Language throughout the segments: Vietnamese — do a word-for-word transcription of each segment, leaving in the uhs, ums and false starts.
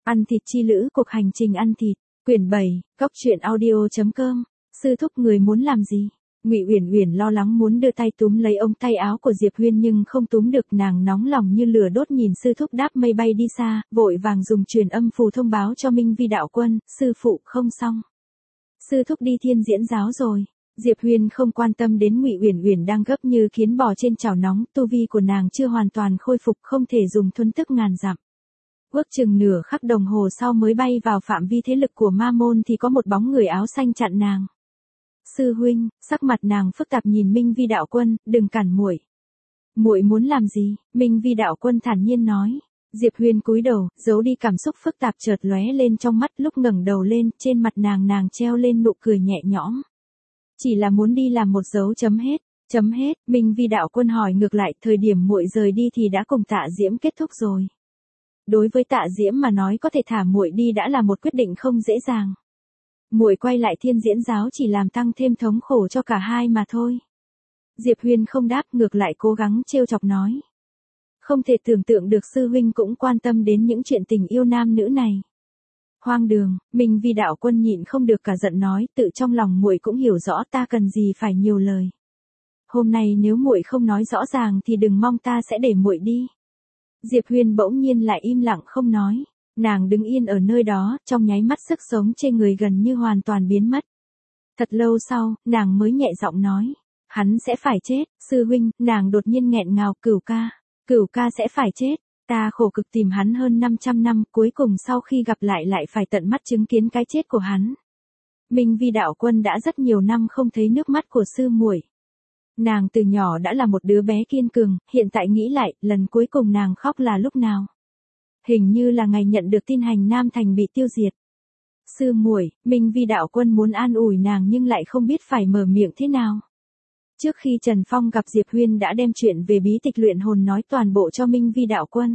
Ăn thịt chi lữ, cuộc hành trình ăn thịt, quyển bảy, góc truyện audio chấm com. Sư thúc người muốn làm gì? Ngụy Uyển Uyển lo lắng muốn đưa tay túm lấy ống tay áo của Diệp Huyên nhưng không túm được, nàng nóng lòng như lửa đốt nhìn sư thúc đáp mây bay đi xa, vội vàng dùng truyền âm phù thông báo cho Minh Vi đạo quân, sư phụ không xong. Sư thúc đi Thiên Diễn giáo rồi. Diệp Huyên không quan tâm đến Ngụy Uyển Uyển đang gấp như kiến bò trên chảo nóng, tu vi của nàng chưa hoàn toàn khôi phục, không thể dùng thuấn tức ngàn dặm. Ước chừng nửa khắc đồng hồ sau mới bay vào phạm vi thế lực của ma môn thì có một bóng người áo xanh chặn nàng. Sư huynh, sắc mặt nàng phức tạp nhìn Minh Vi đạo quân, đừng cản muội. Muội muốn làm gì? Minh Vi đạo quân thản nhiên nói. Diệp Huyên cúi đầu, giấu đi cảm xúc phức tạp chợt lóe lên trong mắt, lúc ngẩng đầu lên, trên mặt nàng nàng treo lên nụ cười nhẹ nhõm. Chỉ là muốn đi làm một dấu chấm hết. Chấm hết, Minh Vi đạo quân hỏi ngược lại, thời điểm muội rời đi thì đã cùng Tạ Diễm kết thúc rồi. Đối với Tạ Diễm mà nói có thể thả muội đi đã là một quyết định không dễ dàng. Muội quay lại Thiên Diễn giáo chỉ làm tăng thêm thống khổ cho cả hai mà thôi. Diệp Huyên không đáp, ngược lại cố gắng trêu chọc nói. Không thể tưởng tượng được sư huynh cũng quan tâm đến những chuyện tình yêu nam nữ này. Hoang đường, Minh Vi đạo quân nhịn không được cả giận nói, tự trong lòng muội cũng hiểu rõ ta cần gì phải nhiều lời. Hôm nay nếu muội không nói rõ ràng thì đừng mong ta sẽ để muội đi. Diệp Huyên bỗng nhiên lại im lặng không nói, nàng đứng yên ở nơi đó, trong nháy mắt sức sống trên người gần như hoàn toàn biến mất. Thật lâu sau, nàng mới nhẹ giọng nói, hắn sẽ phải chết, sư huynh, nàng đột nhiên nghẹn ngào, Cửu ca, Cửu ca sẽ phải chết, ta khổ cực tìm hắn hơn năm trăm năm, cuối cùng sau khi gặp lại lại phải tận mắt chứng kiến cái chết của hắn. Minh Vi đạo quân đã rất nhiều năm không thấy nước mắt của sư muội. Nàng từ nhỏ đã là một đứa bé kiên cường, hiện tại nghĩ lại, lần cuối cùng nàng khóc là lúc nào? Hình như là ngày nhận được tin Hành Nam Thành bị tiêu diệt. Sư muội, Minh Vi đạo quân muốn an ủi nàng nhưng lại không biết phải mở miệng thế nào. Trước khi Trần Phong gặp Diệp Huyên đã đem chuyện về bí tịch luyện hồn nói toàn bộ cho Minh Vi đạo quân.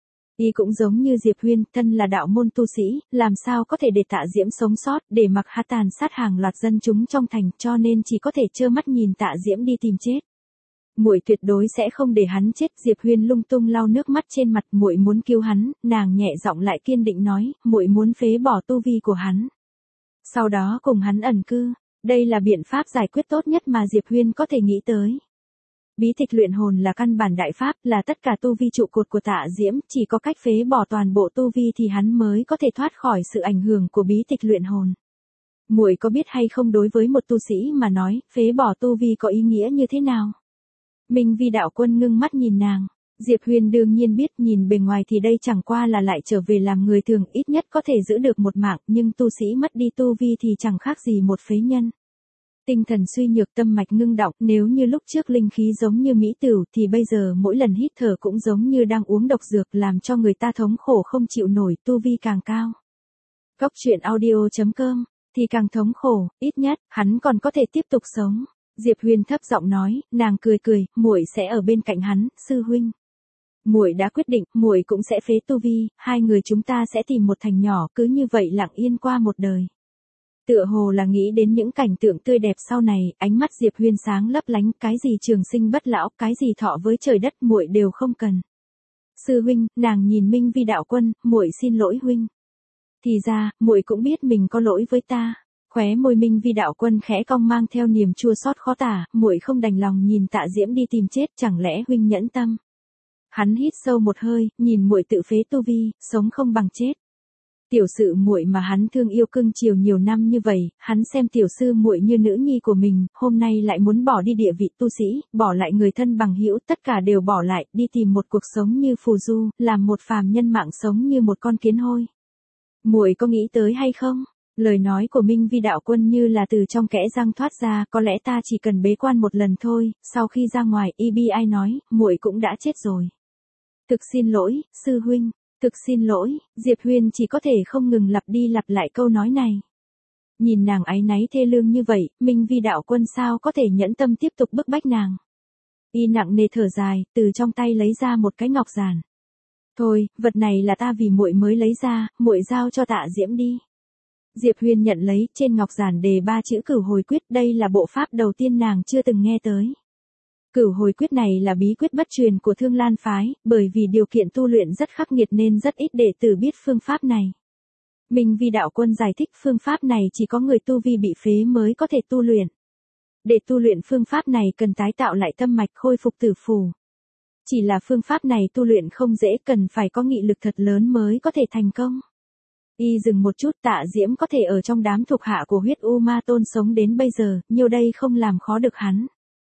Y cũng giống như Diệp Huyên, thân là đạo môn tu sĩ, làm sao có thể để Tạ Diễm sống sót, để mặc hắn tàn sát hàng loạt dân chúng trong thành, cho nên chỉ có thể trơ mắt nhìn Tạ Diễm đi tìm chết. Muội tuyệt đối sẽ không để hắn chết. Diệp Huyên lung tung lau nước mắt trên mặt, muội muốn cứu hắn, nàng nhẹ giọng lại kiên định nói, muội muốn phế bỏ tu vi của hắn. Sau đó cùng hắn ẩn cư, đây là biện pháp giải quyết tốt nhất mà Diệp Huyên có thể nghĩ tới. Bí tịch luyện hồn là căn bản đại pháp, là tất cả tu vi trụ cột của Tạ Diễm, chỉ có cách phế bỏ toàn bộ tu vi thì hắn mới có thể thoát khỏi sự ảnh hưởng của bí tịch luyện hồn. Muội có biết hay không, đối với một tu sĩ mà nói, phế bỏ tu vi có ý nghĩa như thế nào? Minh Vi đạo quân ngưng mắt nhìn nàng. Diệp Huyên đương nhiên biết, nhìn bề ngoài thì đây chẳng qua là lại trở về làm người thường, ít nhất có thể giữ được một mạng, nhưng tu sĩ mất đi tu vi thì chẳng khác gì một phế nhân. Tinh thần suy nhược, tâm mạch ngưng đọng, nếu như lúc trước linh khí giống như mỹ tửu thì bây giờ mỗi lần hít thở cũng giống như đang uống độc dược, làm cho người ta thống khổ không chịu nổi, tu vi càng cao. Góc truyện audio chấm com, thì càng thống khổ, ít nhất, hắn còn có thể tiếp tục sống. Diệp Huyên thấp giọng nói, nàng cười cười, muội sẽ ở bên cạnh hắn, sư huynh. Muội đã quyết định, muội cũng sẽ phế tu vi, hai người chúng ta sẽ tìm một thành nhỏ, cứ như vậy lặng yên qua một đời. Tựa hồ là nghĩ đến những cảnh tượng tươi đẹp sau này, ánh mắt Diệp Huyên sáng lấp lánh, cái gì trường sinh bất lão, cái gì thọ với trời đất muội đều không cần. Sư huynh, nàng nhìn Minh Vi đạo quân, muội xin lỗi huynh. Thì ra, muội cũng biết mình có lỗi với ta. Khóe môi Minh Vi đạo quân khẽ cong mang theo niềm chua xót khó tả, muội không đành lòng nhìn Tạ Diễm đi tìm chết, chẳng lẽ huynh nhẫn tâm? Hắn hít sâu một hơi, nhìn muội tự phế tu vi, sống không bằng chết. Tiểu sự muội mà hắn thương yêu cưng chiều nhiều năm như vậy, hắn xem tiểu sư muội như nữ nhi của mình, hôm nay lại muốn bỏ đi địa vị tu sĩ, bỏ lại người thân bằng hữu, tất cả đều bỏ lại, đi tìm một cuộc sống như phù du, làm một phàm nhân mạng sống như một con kiến hôi. Muội có nghĩ tới hay không? Lời nói của Minh Vi đạo quân như là từ trong kẽ răng thoát ra, có lẽ ta chỉ cần bế quan một lần thôi, sau khi ra ngoài, e bê i nói, muội cũng đã chết rồi. Thực xin lỗi, sư huynh, thực xin lỗi, Diệp Huyên chỉ có thể không ngừng lặp đi lặp lại câu nói này. Nhìn nàng áy náy thê lương như vậy, Minh Vi đạo quân sao có thể nhẫn tâm tiếp tục bức bách nàng. Y nặng nề thở dài, từ trong tay lấy ra một cái ngọc giản. Thôi, vật này là ta vì muội mới lấy ra, muội giao cho Tạ Diễm đi. Diệp Huyên nhận lấy, trên ngọc giản đề ba chữ Cửu Hồi Quyết, đây là bộ pháp đầu tiên nàng chưa từng nghe tới. Cửu Hồi Quyết này là bí quyết bất truyền của Thương Lan phái, bởi vì điều kiện tu luyện rất khắc nghiệt nên rất ít đệ tử biết phương pháp này. Minh Vi đạo quân giải thích phương pháp này chỉ có người tu vi bị phế mới có thể tu luyện. Để tu luyện phương pháp này cần tái tạo lại tâm mạch khôi phục tử phù. Chỉ là phương pháp này tu luyện không dễ, cần phải có nghị lực thật lớn mới có thể thành công. Y dừng một chút, Tạ Diễm có thể ở trong đám thuộc hạ của huyết U Ma Tôn sống đến bây giờ, nhiều đây không làm khó được hắn.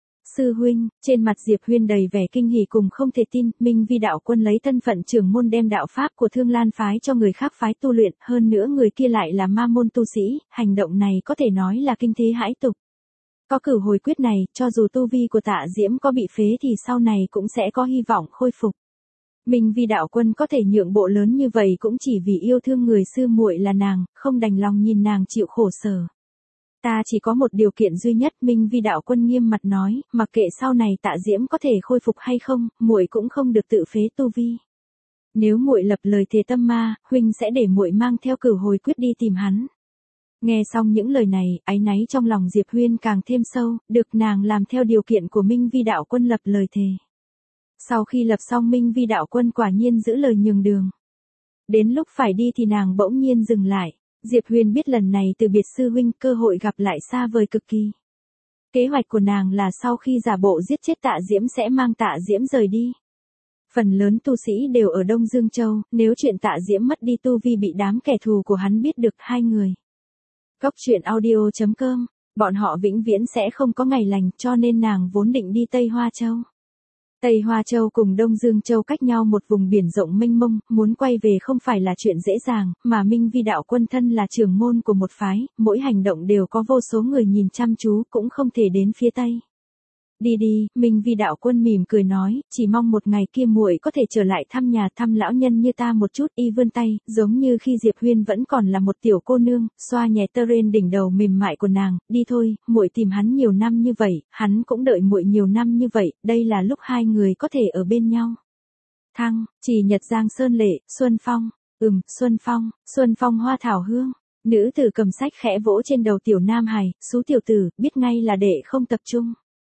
Sư huynh, trên mặt Diệp Huyên đầy vẻ kinh hỉ cùng không thể tin, Minh Vi đạo quân lấy thân phận trưởng môn đem đạo pháp của Thương Lan phái cho người khác phái tu luyện, hơn nữa người kia lại là ma môn tu sĩ, hành động này có thể nói là kinh thế hãi tục. Có cửu hồi quyết này, cho dù tu vi của Tạ Diễm có bị phế thì sau này cũng sẽ có hy vọng khôi phục. Minh Vi đạo quân có thể nhượng bộ lớn như vậy cũng chỉ vì yêu thương người sư muội là nàng, không đành lòng nhìn nàng chịu khổ sở. Ta chỉ có một điều kiện duy nhất, Minh Vi đạo quân nghiêm mặt nói, mặc kệ sau này Tạ Diễm có thể khôi phục hay không, muội cũng không được tự phế tu vi. Nếu muội lập lời thề tâm ma, huynh sẽ để muội mang theo cửu hồi quyết đi tìm hắn. Nghe xong những lời này, áy náy trong lòng Diệp Huyên càng thêm sâu, được nàng làm theo điều kiện của Minh Vi đạo quân lập lời thề. Sau khi lập xong, Minh Vi đạo quân quả nhiên giữ lời nhường đường. Đến lúc phải đi thì nàng bỗng nhiên dừng lại. Diệp Huyên biết lần này từ biệt sư huynh, cơ hội gặp lại xa vời cực kỳ. Kế hoạch của nàng là sau khi giả bộ giết chết Tạ Diễm sẽ mang Tạ Diễm rời đi. Phần lớn tu sĩ đều ở Đông Dương Châu, nếu chuyện Tạ Diễm mất đi tu vi bị đám kẻ thù của hắn biết được, hai người. Góc truyện audio chấm com, bọn họ vĩnh viễn sẽ không có ngày lành, cho nên nàng vốn định đi Tây Hoa Châu. Tây Hoa Châu cùng Đông Dương Châu cách nhau một vùng biển rộng mênh mông, muốn quay về không phải là chuyện dễ dàng, mà Minh Vi đạo quân thân là trưởng môn của một phái, mỗi hành động đều có vô số người nhìn chăm chú, cũng không thể đến phía Tây. Đi đi, Minh Vi đạo quân mỉm cười nói, chỉ mong một ngày kia muội có thể trở lại thăm nhà thăm lão nhân như ta một chút. Y vươn tay, giống như khi Diệp Huyên vẫn còn là một tiểu cô nương, xoa nhẹ tơ rên đỉnh đầu mềm mại của nàng. Đi thôi, muội tìm hắn nhiều năm như vậy, hắn cũng đợi muội nhiều năm như vậy, đây là lúc hai người có thể ở bên nhau. Thăng, Chỉ Nhật Giang Sơn Lệ, Xuân Phong, ừm, Xuân Phong, Xuân Phong hoa thảo hương. Nữ tử cầm sách khẽ vỗ trên đầu tiểu nam hài, xú tiểu tử, biết ngay là đệ không tập trung.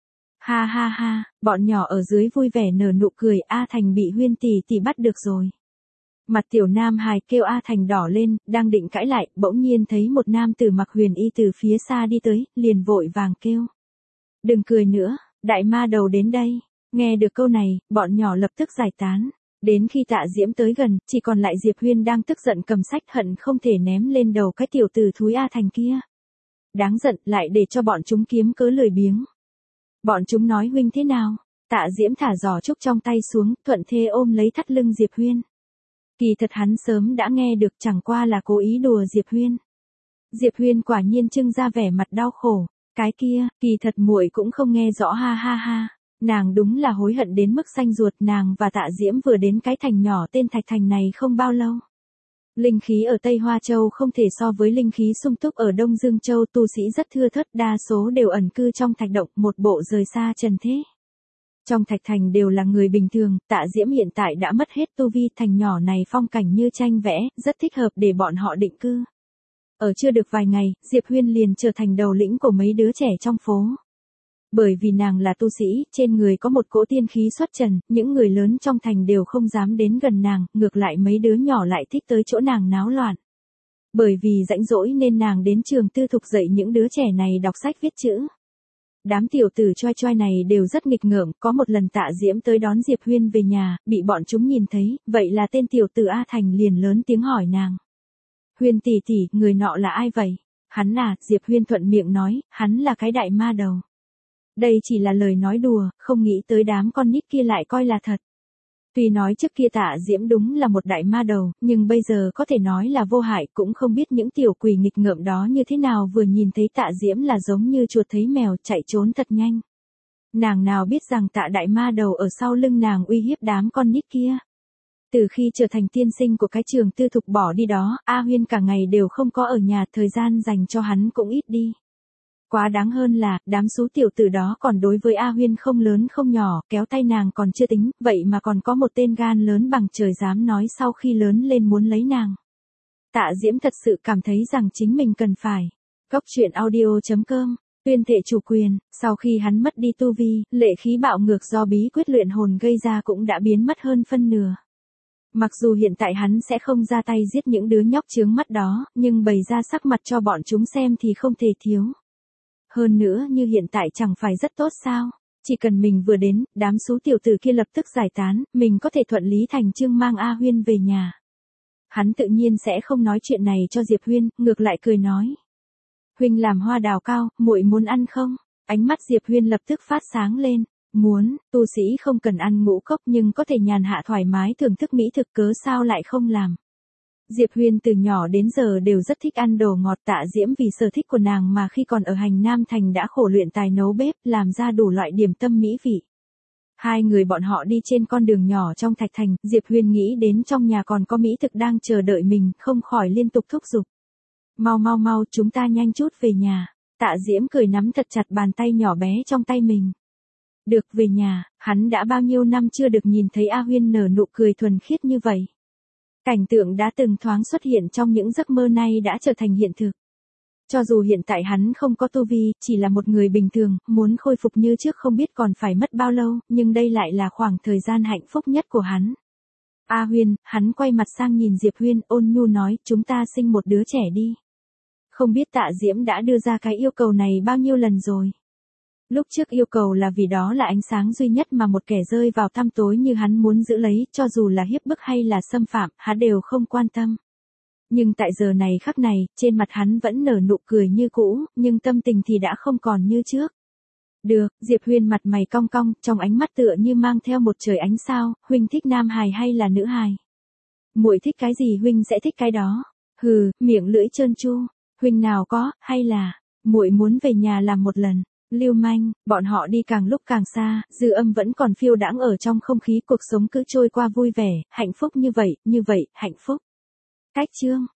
Ha ha ha, bọn nhỏ ở dưới vui vẻ nở nụ cười, A Thành bị Huyên tỷ tỷ bắt được rồi. Mặt tiểu nam hài kêu A Thành đỏ lên, đang định cãi lại, bỗng nhiên thấy một nam tử mặc huyền y từ phía xa đi tới, liền vội vàng kêu. Đừng cười nữa, đại ma đầu đến đây. Nghe được câu này, bọn nhỏ lập tức giải tán. Đến khi Tạ Diễm tới gần, chỉ còn lại Diệp Huyên đang tức giận cầm sách hận không thể ném lên đầu cái tiểu tử thúi A Thành kia. Đáng giận, lại để cho bọn chúng kiếm cớ lười biếng. Bọn chúng nói huynh thế nào? Tạ Diễm thả giỏ trúc trong tay xuống, thuận thế ôm lấy thắt lưng Diệp Huyên. Kỳ thật hắn sớm đã nghe được, chẳng qua là cố ý đùa Diệp Huyên. Diệp Huyên quả nhiên trưng ra vẻ mặt đau khổ. Cái kia, kỳ thật muội cũng không nghe rõ, ha ha ha. Nàng đúng là hối hận đến mức xanh ruột. Nàng và Tạ Diễm vừa đến cái thành nhỏ tên Thạch Thành này không bao lâu. Linh khí ở Tây Hoa Châu không thể so với linh khí sung túc ở Đông Dương Châu, tu sĩ rất thưa thớt, đa số đều ẩn cư trong thạch động, một bộ rời xa trần thế. Trong Thạch Thành đều là người bình thường, Tạ Diễm hiện tại đã mất hết tu vi, thành nhỏ này phong cảnh như tranh vẽ, rất thích hợp để bọn họ định cư. Ở chưa được vài ngày, Diệp Huyên liền trở thành đầu lĩnh của mấy đứa trẻ trong phố. Bởi vì nàng là tu sĩ, trên người có một cỗ tiên khí xuất trần, những người lớn trong thành đều không dám đến gần nàng, ngược lại mấy đứa nhỏ lại thích tới chỗ nàng náo loạn. Bởi vì rãnh rỗi nên nàng đến trường tư thục dạy những đứa trẻ này đọc sách viết chữ. Đám tiểu tử choi choi này đều rất nghịch ngợm, có một lần Tạ Diễm tới đón Diệp Huyên về nhà, bị bọn chúng nhìn thấy, vậy là tên tiểu tử A Thành liền lớn tiếng hỏi nàng. Huyên tỷ tỷ, người nọ là ai vậy? Hắn là, Diệp Huyên thuận miệng nói, hắn là cái đại ma đầu. Đây chỉ là lời nói đùa, không nghĩ tới đám con nít kia lại coi là thật. Tuy nói trước kia Tạ Diễm đúng là một đại ma đầu, nhưng bây giờ có thể nói là vô hại, cũng không biết những tiểu quỷ nghịch ngợm đó như thế nào, vừa nhìn thấy Tạ Diễm là giống như chuột thấy mèo, chạy trốn thật nhanh. Nàng nào biết rằng Tạ đại ma đầu ở sau lưng nàng uy hiếp đám con nít kia. Từ khi trở thành tiên sinh của cái trường tư thục bỏ đi đó, A Huyên cả ngày đều không có ở nhà, thời gian dành cho hắn cũng ít đi. Quá đáng hơn là, đám xú tiểu tử đó còn đối với A Huyên không lớn không nhỏ, kéo tay nàng còn chưa tính, vậy mà còn có một tên gan lớn bằng trời dám nói sau khi lớn lên muốn lấy nàng. Tạ Diễm thật sự cảm thấy rằng chính mình cần phải. Góc truyện audio chấm com, tuyên thệ chủ quyền, sau khi hắn mất đi tu vi, lệ khí bạo ngược do bí quyết luyện hồn gây ra cũng đã biến mất hơn phân nửa. Mặc dù hiện tại hắn sẽ không ra tay giết những đứa nhóc chướng mắt đó, nhưng bày ra sắc mặt cho bọn chúng xem thì không thể thiếu. Hơn nữa như hiện tại chẳng phải rất tốt sao? Chỉ cần mình vừa đến, đám số tiểu tử kia lập tức giải tán, mình có thể thuận lý thành chương mang A Huyên về nhà. Hắn tự nhiên sẽ không nói chuyện này cho Diệp Huyên, ngược lại cười nói. Huynh làm hoa đào cao, muội muốn ăn không? Ánh mắt Diệp Huyên lập tức phát sáng lên. Muốn, tu sĩ không cần ăn ngũ cốc nhưng có thể nhàn hạ thoải mái thưởng thức mỹ thực, cớ sao lại không làm. Diệp Huyên từ nhỏ đến giờ đều rất thích ăn đồ ngọt. Tạ Diễm vì sở thích của nàng mà khi còn ở Hành Nam Thành đã khổ luyện tài nấu bếp, làm ra đủ loại điểm tâm mỹ vị. Hai người bọn họ đi trên con đường nhỏ trong Thạch Thành, Diệp Huyên nghĩ đến trong nhà còn có mỹ thực đang chờ đợi mình, không khỏi liên tục thúc giục. Mau mau mau, chúng ta nhanh chút về nhà. Tạ Diễm cười nắm thật chặt bàn tay nhỏ bé trong tay mình. Được về nhà, hắn đã bao nhiêu năm chưa được nhìn thấy A Huyên nở nụ cười thuần khiết như vậy. Cảnh tượng đã từng thoáng xuất hiện trong những giấc mơ nay đã trở thành hiện thực. Cho dù hiện tại hắn không có tu vi, chỉ là một người bình thường, muốn khôi phục như trước không biết còn phải mất bao lâu, nhưng đây lại là khoảng thời gian hạnh phúc nhất của hắn. A Huyên, hắn quay mặt sang nhìn Diệp Huyên, ôn nhu nói, chúng ta sinh một đứa trẻ đi. Không biết Tạ Diễm đã đưa ra cái yêu cầu này bao nhiêu lần rồi. Lúc trước yêu cầu là vì đó là ánh sáng duy nhất mà một kẻ rơi vào tăm tối như hắn muốn giữ lấy, cho dù là hiếp bức hay là xâm phạm, hắn đều không quan tâm. Nhưng tại giờ này khắc này, trên mặt hắn vẫn nở nụ cười như cũ, nhưng tâm tình thì đã không còn như trước. Được, Diệp Huyên mặt mày cong cong, trong ánh mắt tựa như mang theo một trời ánh sao, huynh thích nam hài hay là nữ hài? Muội thích cái gì huynh sẽ thích cái đó. Hừ, miệng lưỡi trơn tru, huynh nào có, hay là, muội muốn về nhà làm một lần. Lưu manh, bọn họ đi càng lúc càng xa, dư âm vẫn còn phiêu đãng ở trong không khí, cuộc sống cứ trôi qua vui vẻ, hạnh phúc như vậy, như vậy, hạnh phúc. Cách chương